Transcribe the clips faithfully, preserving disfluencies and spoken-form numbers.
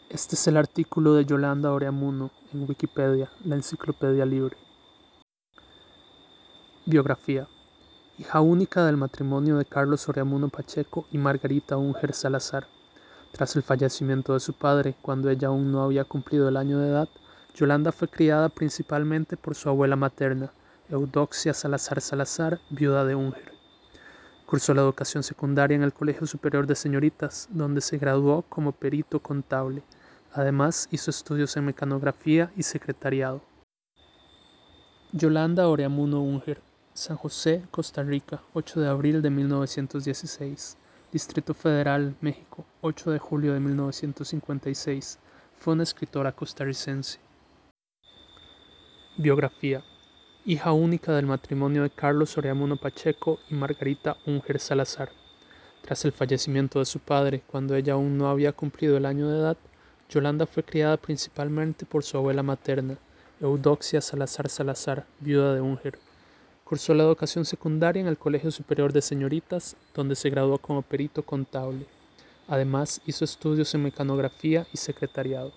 Este es el artículo de Yolanda Oreamuno en Wikipedia, la enciclopedia libre. Biografía. Hija única del matrimonio de Carlos Oreamuno Pacheco y Margarita Unger Salazar. Tras el fallecimiento de su padre, cuando ella aún no había cumplido el año de edad, Yolanda fue criada principalmente por su abuela materna, Eudoxia Salazar Salazar, viuda de Unger. Cursó la educación secundaria en el Colegio Superior de Señoritas, donde se graduó como perito contable. Además, hizo estudios en mecanografía y secretariado. Yolanda Oreamuno Unger, San José, Costa Rica, ocho de abril de mil novecientos dieciséis. Distrito Federal, México, ocho de julio de mil novecientos cincuenta y seis. Fue una escritora costarricense. Biografía. Hija única del matrimonio de Carlos Oreamuno Pacheco y Margarita Unger Salazar. Tras el fallecimiento de su padre, cuando ella aún no había cumplido el año de edad, Yolanda fue criada principalmente por su abuela materna, Eudoxia Salazar Salazar, viuda de Unger. Cursó la educación secundaria en el Colegio Superior de Señoritas, donde se graduó como perito contable. Además, hizo estudios en mecanografía y secretariado.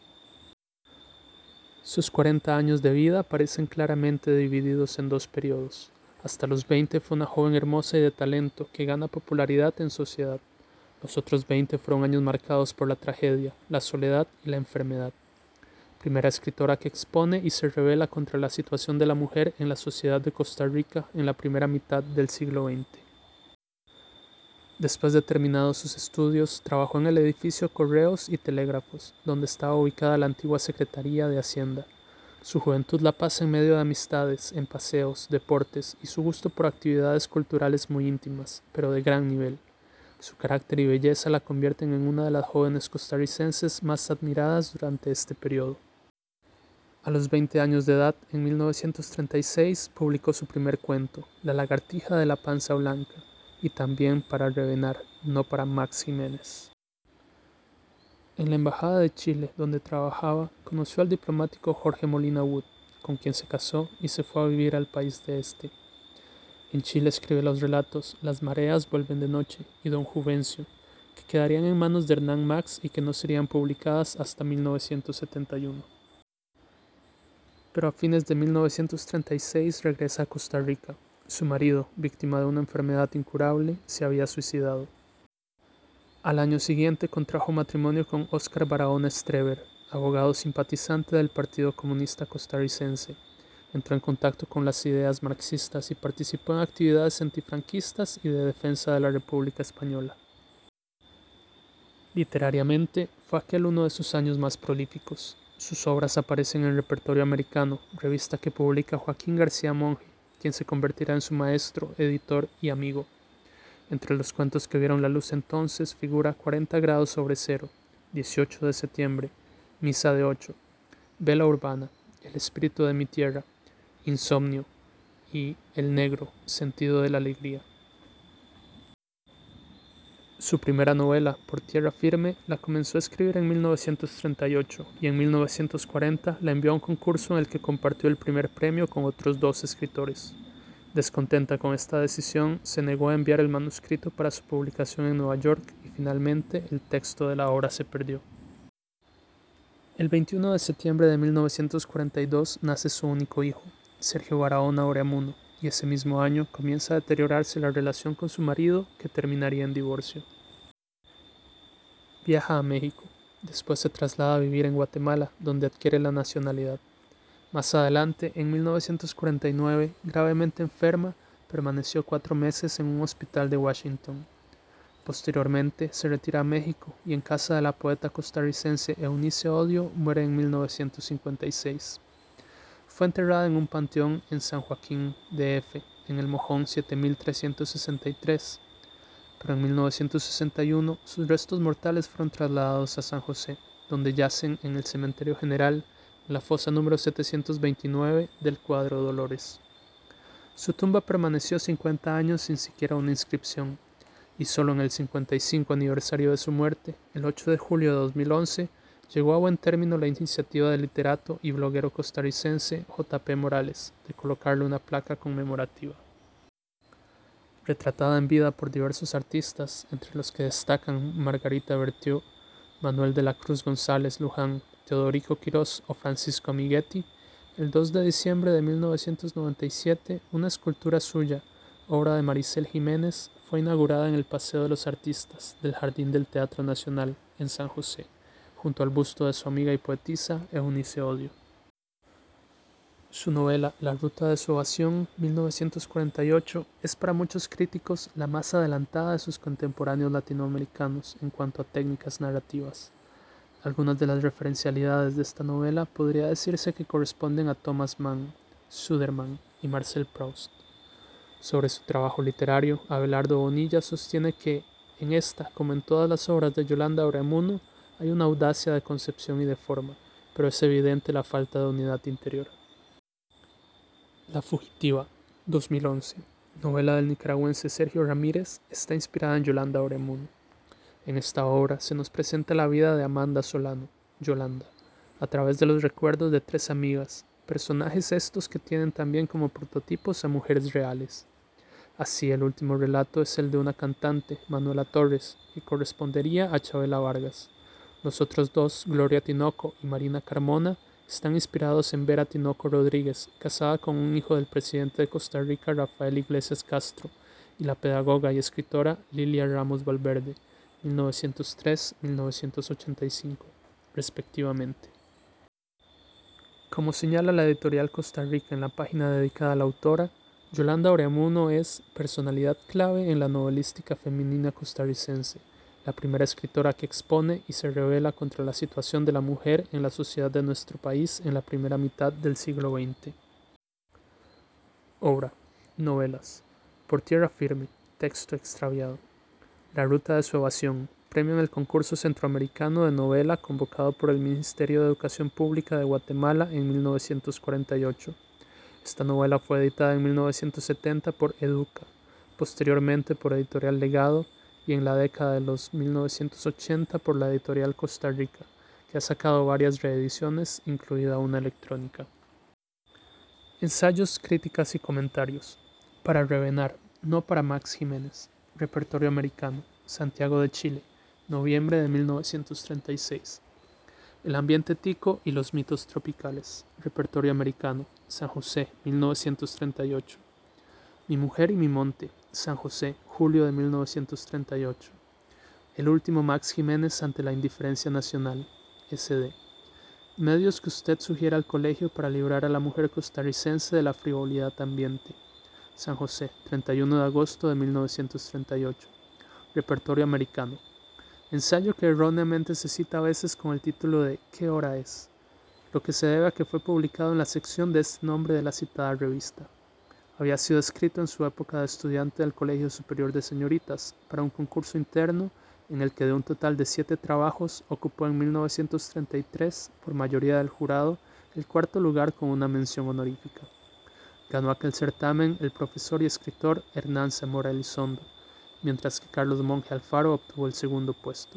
Sus cuarenta años de vida parecen claramente divididos en dos periodos. Hasta los veinte fue una joven hermosa y de talento que gana popularidad en sociedad. Los otros veinte fueron años marcados por la tragedia, la soledad y la enfermedad. Primera escritora que expone y se revela contra la situación de la mujer en la sociedad de Costa Rica en la primera mitad del siglo veinte. Después de terminados sus estudios, trabajó en el edificio Correos y Telégrafos, donde estaba ubicada la antigua Secretaría de Hacienda. Su juventud la pasa en medio de amistades, en paseos, deportes y su gusto por actividades culturales muy íntimas, pero de gran nivel. Su carácter y belleza la convierten en una de las jóvenes costarricenses más admiradas durante este periodo. A los veinte años de edad, en mil novecientos treinta y seis, publicó su primer cuento, La lagartija de la panza blanca, y también para Revenar, no para Max Jiménez. En la Embajada de Chile, donde trabajaba, conoció al diplomático Jorge Molina Wood, con quien se casó y se fue a vivir al país de este. En Chile escribe los relatos Las mareas vuelven de noche y Don Juvencio, que quedarían en manos de Hernán Max y que no serían publicadas hasta mil novecientos setenta y uno. Pero a fines de mil novecientos treinta y seis regresa a Costa Rica. Su marido, víctima de una enfermedad incurable, se había suicidado. Al año siguiente contrajo matrimonio con Óscar Barahona Streber, abogado simpatizante del Partido Comunista Costarricense. Entró en contacto con las ideas marxistas y participó en actividades antifranquistas y de defensa de la República Española. Literariamente, fue aquel uno de sus años más prolíficos. Sus obras aparecen en Repertorio Americano, revista que publica Joaquín García Monge, quien se convertirá en su maestro, editor y amigo. Entre los cuentos que vieron la luz entonces figura cuarenta grados sobre cero, dieciocho de septiembre, Misa de ocho, Vela Urbana, El espíritu de mi tierra, Insomnio y El negro, sentido de la alegría. Su primera novela, Por tierra firme, la comenzó a escribir en mil novecientos treinta y ocho y en mil novecientos cuarenta la envió a un concurso en el que compartió el primer premio con otros dos escritores. Descontenta con esta decisión, se negó a enviar el manuscrito para su publicación en Nueva York y finalmente el texto de la obra se perdió. El veintiuno de septiembre de mil novecientos cuarenta y dos nace su único hijo, Sergio Barahona Oreamuno, y ese mismo año comienza a deteriorarse la relación con su marido, que terminaría en divorcio. Viaja a México, después se traslada a vivir en Guatemala, donde adquiere la nacionalidad. Más adelante, en mil novecientos cuarenta y nueve, gravemente enferma, permaneció cuatro meses en un hospital de Washington. Posteriormente, se retira a México y en casa de la poeta costarricense Eunice Odio muere en mil novecientos cincuenta y seis. Fue enterrada en un panteón en San Joaquín, D F, en el Mojón siete mil trescientos sesenta y tres, pero en mil novecientos sesenta y uno sus restos mortales fueron trasladados a San José, donde yacen en el Cementerio General, en la fosa número setecientos veintinueve del Cuadro Dolores. Su tumba permaneció cincuenta años sin siquiera una inscripción, y solo en el cincuenta y cinco aniversario de su muerte, el ocho de julio de dos mil once, llegó a buen término la iniciativa del literato y bloguero costarricense J P Morales de colocarle una placa conmemorativa. Retratada en vida por diversos artistas, entre los que destacan Margarita Berthiaud, Manuel de la Cruz González Luján, Teodorico Quirós o Francisco Amiguetti, el dos de diciembre de mil novecientos noventa y siete, una escultura suya, obra de Maricel Jiménez, fue inaugurada en el Paseo de los Artistas del Jardín del Teatro Nacional, en San José, junto al busto de su amiga y poetisa Eunice Odio. Su novela La Ruta de su Evasión, mil novecientos cuarenta y ocho, es para muchos críticos la más adelantada de sus contemporáneos latinoamericanos en cuanto a técnicas narrativas. Algunas de las referencialidades de esta novela podría decirse que corresponden a Thomas Mann, Sudermann y Marcel Proust. Sobre su trabajo literario, Abelardo Bonilla sostiene que, en esta, como en todas las obras de Yolanda Ureamuno, hay una audacia de concepción y de forma, pero es evidente la falta de unidad interior. La Fugitiva, dos mil once, novela del nicaragüense Sergio Ramírez, está inspirada en Yolanda Ureamuno. En esta obra se nos presenta la vida de Amanda Solano, Yolanda, a través de los recuerdos de tres amigas, personajes estos que tienen también como prototipos a mujeres reales. Así, el último relato es el de una cantante, Manuela Torres, que correspondería a Chabela Vargas. Los otros dos, Gloria Tinoco y Marina Carmona, están inspirados en Vera Tinoco Rodríguez, casada con un hijo del presidente de Costa Rica, Rafael Iglesias Castro, y la pedagoga y escritora Lilia Ramos Valverde, mil novecientos tres a mil novecientos ochenta y cinco, respectivamente. Como señala la editorial Costa Rica en la página dedicada a la autora, Yolanda Ureamuno es personalidad clave en la novelística femenina costarricense, la primera escritora que expone y se revela contra la situación de la mujer en la sociedad de nuestro país en la primera mitad del siglo veinte. Obra. Novelas. Por tierra firme. Texto extraviado. La ruta de su evasión. Premio en el concurso centroamericano de novela convocado por el Ministerio de Educación Pública de Guatemala en mil novecientos cuarenta y ocho. Esta novela fue editada en mil novecientos setenta por Educa, posteriormente por Editorial Legado y en la década de los mil novecientos ochenta por la Editorial Costa Rica, que ha sacado varias reediciones, incluida una electrónica. Ensayos, críticas y comentarios. Para Revenar, no para Max Jiménez. Repertorio americano. Santiago de Chile, noviembre de mil novecientos treinta y seis. El ambiente tico y los mitos tropicales. Repertorio americano. San José, mil novecientos treinta y ocho. Mi mujer y mi monte. San José, julio de mil novecientos treinta y ocho. El último Max Jiménez ante la indiferencia nacional. ese de. Medios que usted sugiere al colegio para librar a la mujer costarricense de la frivolidad ambiente. San José, treinta y uno de agosto de mil novecientos treinta y ocho. Repertorio americano. Ensayo que erróneamente se cita a veces con el título de ¿Qué hora es?, lo que se debe a que fue publicado en la sección de este nombre de la citada revista. Había sido escrito en su época de estudiante del Colegio Superior de Señoritas para un concurso interno en el que de un total de siete trabajos ocupó en mil novecientos treinta y tres, por mayoría del jurado, el cuarto lugar con una mención honorífica. Ganó aquel certamen el profesor y escritor Hernán Zamora Elizondo, mientras que Carlos Monge Alfaro obtuvo el segundo puesto.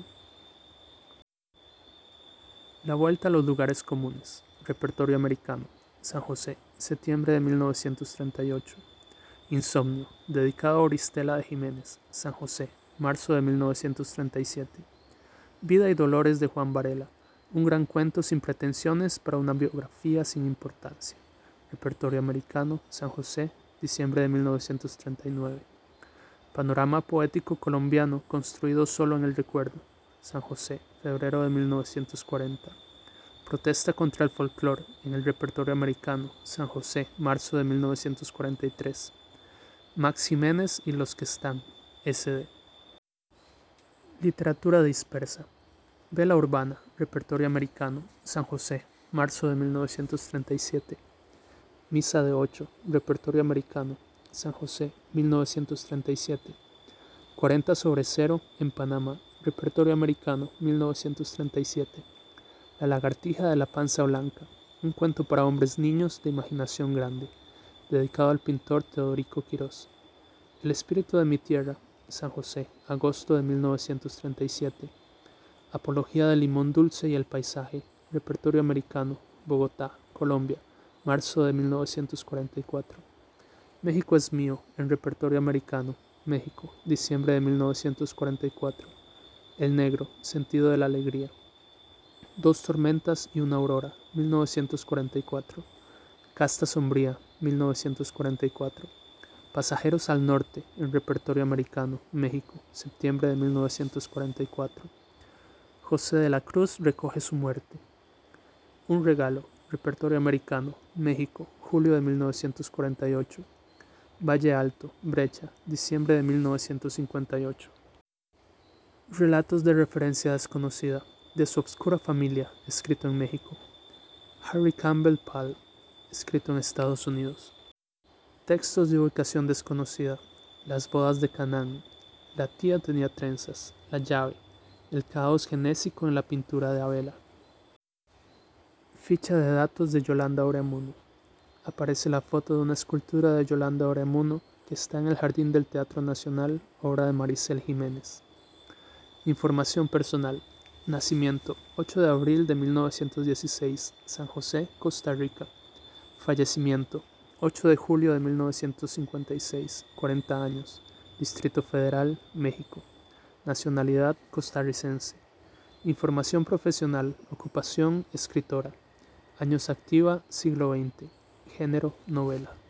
La vuelta a los lugares comunes. Repertorio americano. San José, septiembre de mil novecientos treinta y ocho. Insomnio, dedicado a Oristela de Jiménez. San José, marzo de mil novecientos treinta y siete. Vida y dolores de Juan Varela. Un gran cuento sin pretensiones para una biografía sin importancia. Repertorio americano. San José, diciembre de mil novecientos treinta y nueve. Panorama poético colombiano construido solo en el recuerdo. San José, febrero de mil novecientos cuarenta. Protesta contra el folclore en el repertorio americano. San José, marzo de mil novecientos cuarenta y tres. Max Jiménez y los que están. ese de. Literatura dispersa. Vela urbana, repertorio americano. San José, marzo de mil novecientos treinta y siete. Misa de ocho, repertorio americano. San José, mil novecientos treinta y siete. cuarenta sobre cero en Panamá, repertorio americano, mil novecientos treinta y siete. La lagartija de la panza blanca, un cuento para hombres niños de imaginación grande, dedicado al pintor Teodorico Quirós. El espíritu de mi tierra, San José, agosto de mil novecientos treinta y siete. Apología del limón dulce y el paisaje, repertorio americano, Bogotá, Colombia, marzo de mil novecientos cuarenta y cuatro. México es mío, en repertorio americano, México, diciembre de mil novecientos cuarenta y cuatro. El negro, sentido de la alegría. Dos tormentas y una aurora, mil novecientos cuarenta y cuatro. Casta sombría, mil novecientos cuarenta y cuatro. Pasajeros al norte, en repertorio americano, México, septiembre de mil novecientos cuarenta y cuatro. José de la Cruz recoge su muerte. Un regalo, repertorio americano, México, julio de mil novecientos cuarenta y ocho. Valle Alto, Brecha, diciembre de mil novecientos cincuenta y ocho. Relatos de referencia desconocida, de su obscura familia, escrito en México. Harry Campbell Pall, escrito en Estados Unidos. Textos de ubicación desconocida, las bodas de Canaán, la tía tenía trenzas, la llave, el caos genésico en la pintura de Abela. Ficha de datos de Yolanda Oreamuno. Aparece la foto de una escultura de Yolanda Oreamuno que está en el jardín del Teatro Nacional, obra de Maricel Jiménez. Información personal. Nacimiento: ocho de abril de mil novecientos dieciséis, San José, Costa Rica. Fallecimiento: ocho de julio de mil novecientos cincuenta y seis, cuarenta años, Distrito Federal, México. Nacionalidad: costarricense. Información profesional. Ocupación: escritora. Años activa: siglo veinte. Género: novela.